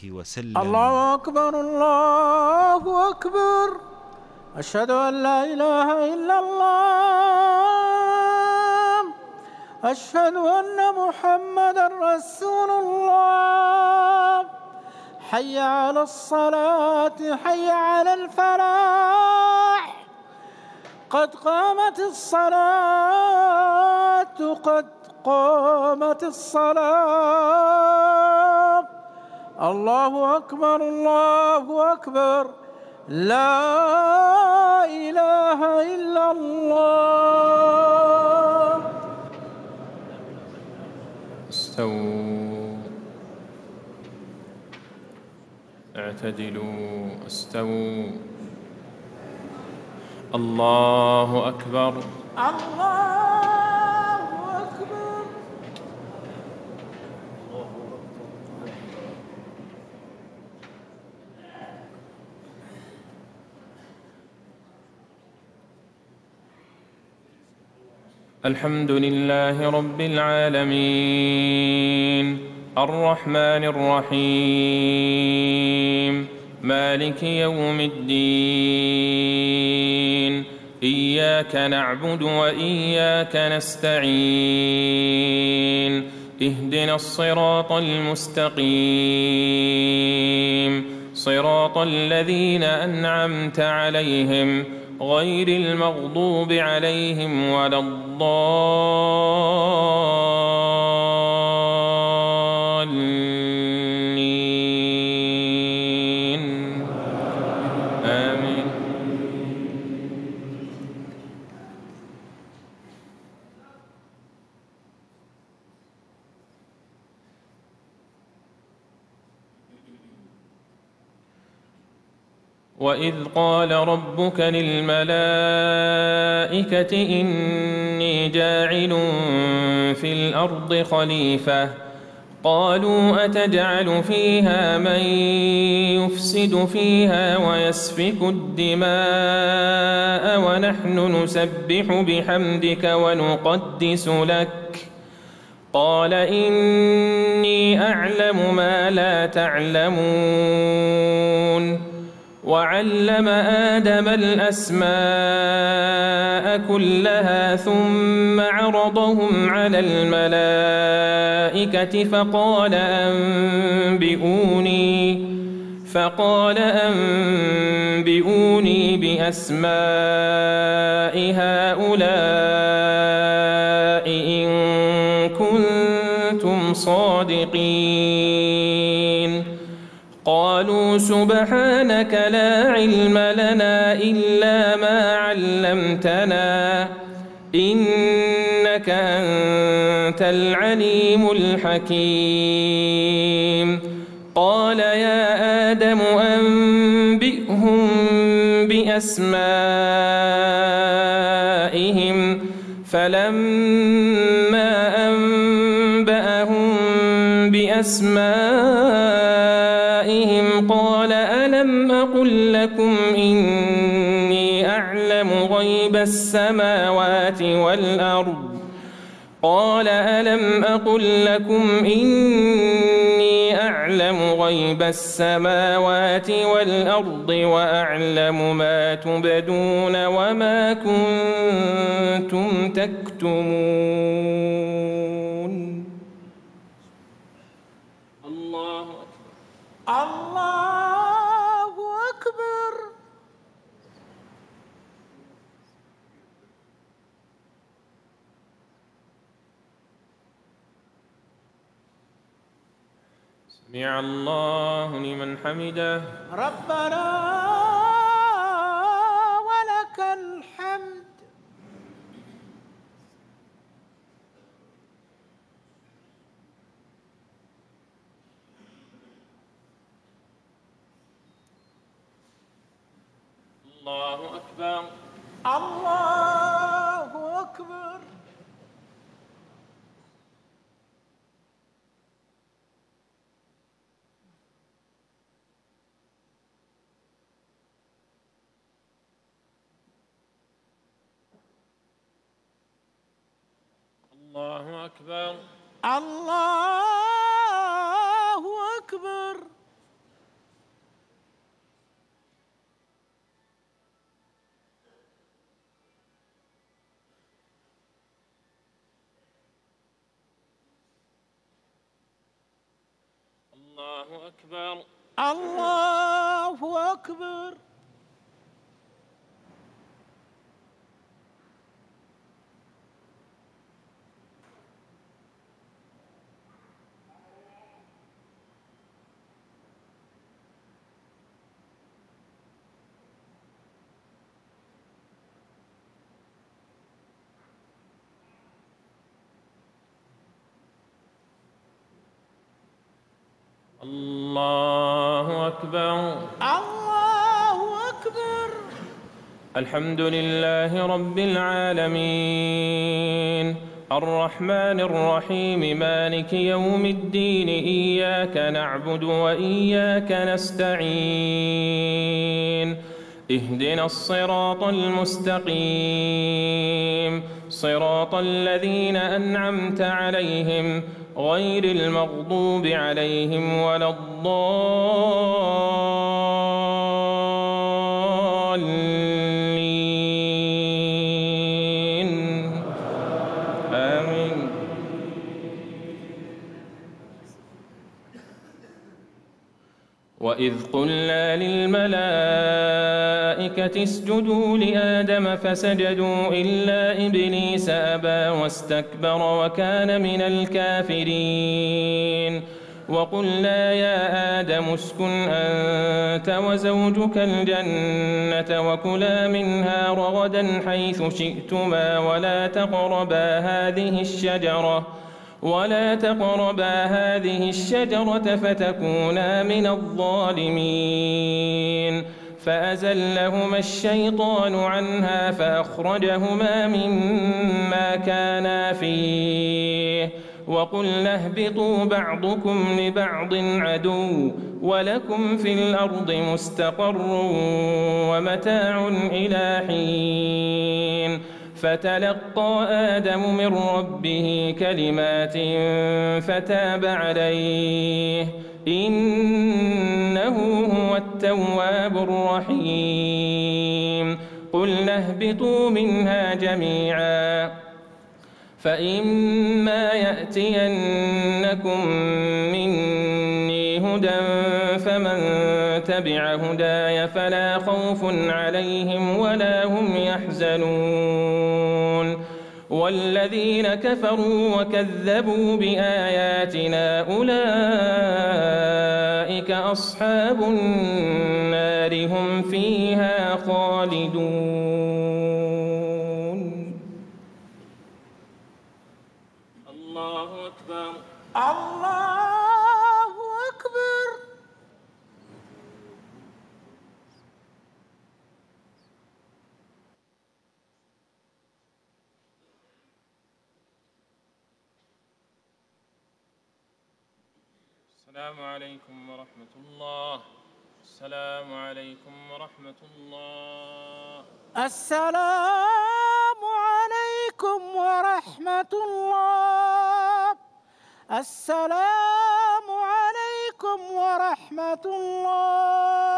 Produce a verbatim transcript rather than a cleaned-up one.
وسلم. الله أكبر الله أكبر، أشهد أن لا إله إلا الله، أشهد أن محمدًا رسول الله. حي على الصلاة، حي على الفلاح، قد قامت الصلاة، قد قامت الصلاة. الله أكبر الله أكبر، لا إله إلا الله. استووا، اعتدلوا، استووا. الله أكبر الله أكبر. الحمد لله رب العالمين، الرحمن الرحيم، مالك يوم الدين. إياك نعبد وإياك نستعين، اهدنا الصراط المستقيم، صراط الذين أنعمت عليهم غير المغضوب عليهم ولا الضالين. آمين. وإذ قال ربك للملائكة إني جاعل في الأرض خليفة، قالوا أتجعل فيها من يفسد فيها ويسفك الدماء ونحن نسبح بحمدك ونقدس لك، قال إني أعلم ما لا تعلمون. وعلم آدم الأسماء كلها ثم عرضهم على الملائكة فقال أنبئوني فقال أنبئوني بأسماء هؤلاء إن كنتم صادقين. قالوا سبحانك لا علم لنا إلا ما علمتنا إنك أنت العليم الحكيم. قال يا آدم أنبئهم بأسمائهم، فلما أنبأهم بأسمائهم قال ألم أقل لكم إني أعلم غيب السماوات والأرض قال ألم أقل لكم إني أعلم غيب السماوات والأرض وأعلم ما تبدون وما كنتم تكتمون. الله الله أكبر. سمع الله لمن حمده. ربنا ولك الحمد. الله أكبر الله أكبر. الله أكبر الله أكبر. أكبر. الله أكبر. الله أكبر. الله أكبر. الحمد لله رب العالمين الرحمن الرحيم مالك يوم الدين إياك نعبد وإياك نستعين اهدنا الصراط المستقيم صراط الذين أنعمت عليهم غير المغضوب عليهم ولا الضالين آمين. وإذ قلنا للملائكة اسجدوا لآدم فسجدوا إلا إبليس أبى واستكبر وكان من الكافرين وقلنا يا آدم اسكن أنت وزوجك الجنة وكلا منها رغدا حيث شئتما ولا تقربا هذه الشجرة ولا تقربا هذه الشجرة فتكونا من الظالمين فأزلهما الشيطان عنها فأخرجهما مما كانا فيه وقلنا اهبطوا بعضكم لبعض عدو ولكم في الأرض مستقر ومتاع إلى حين فتلقى آدم من ربه كلمات فتاب عليه إنه هو التواب الرحيم قلنا اهبطوا منها جميعا فإما يأتينكم مني هدى فمن تبع هداي فلا خوف عليهم ولا هم يحزنون والذين كفروا وكذبوا بآياتنا أولئك أصحاب النار هم فيها خالدون. الله أكبر. الله أكبر. السلام عليكم ورحمة الله. السلام عليكم ورحمة الله. السلام عليكم ورحمة الله. السلام عليكم ورحمة الله.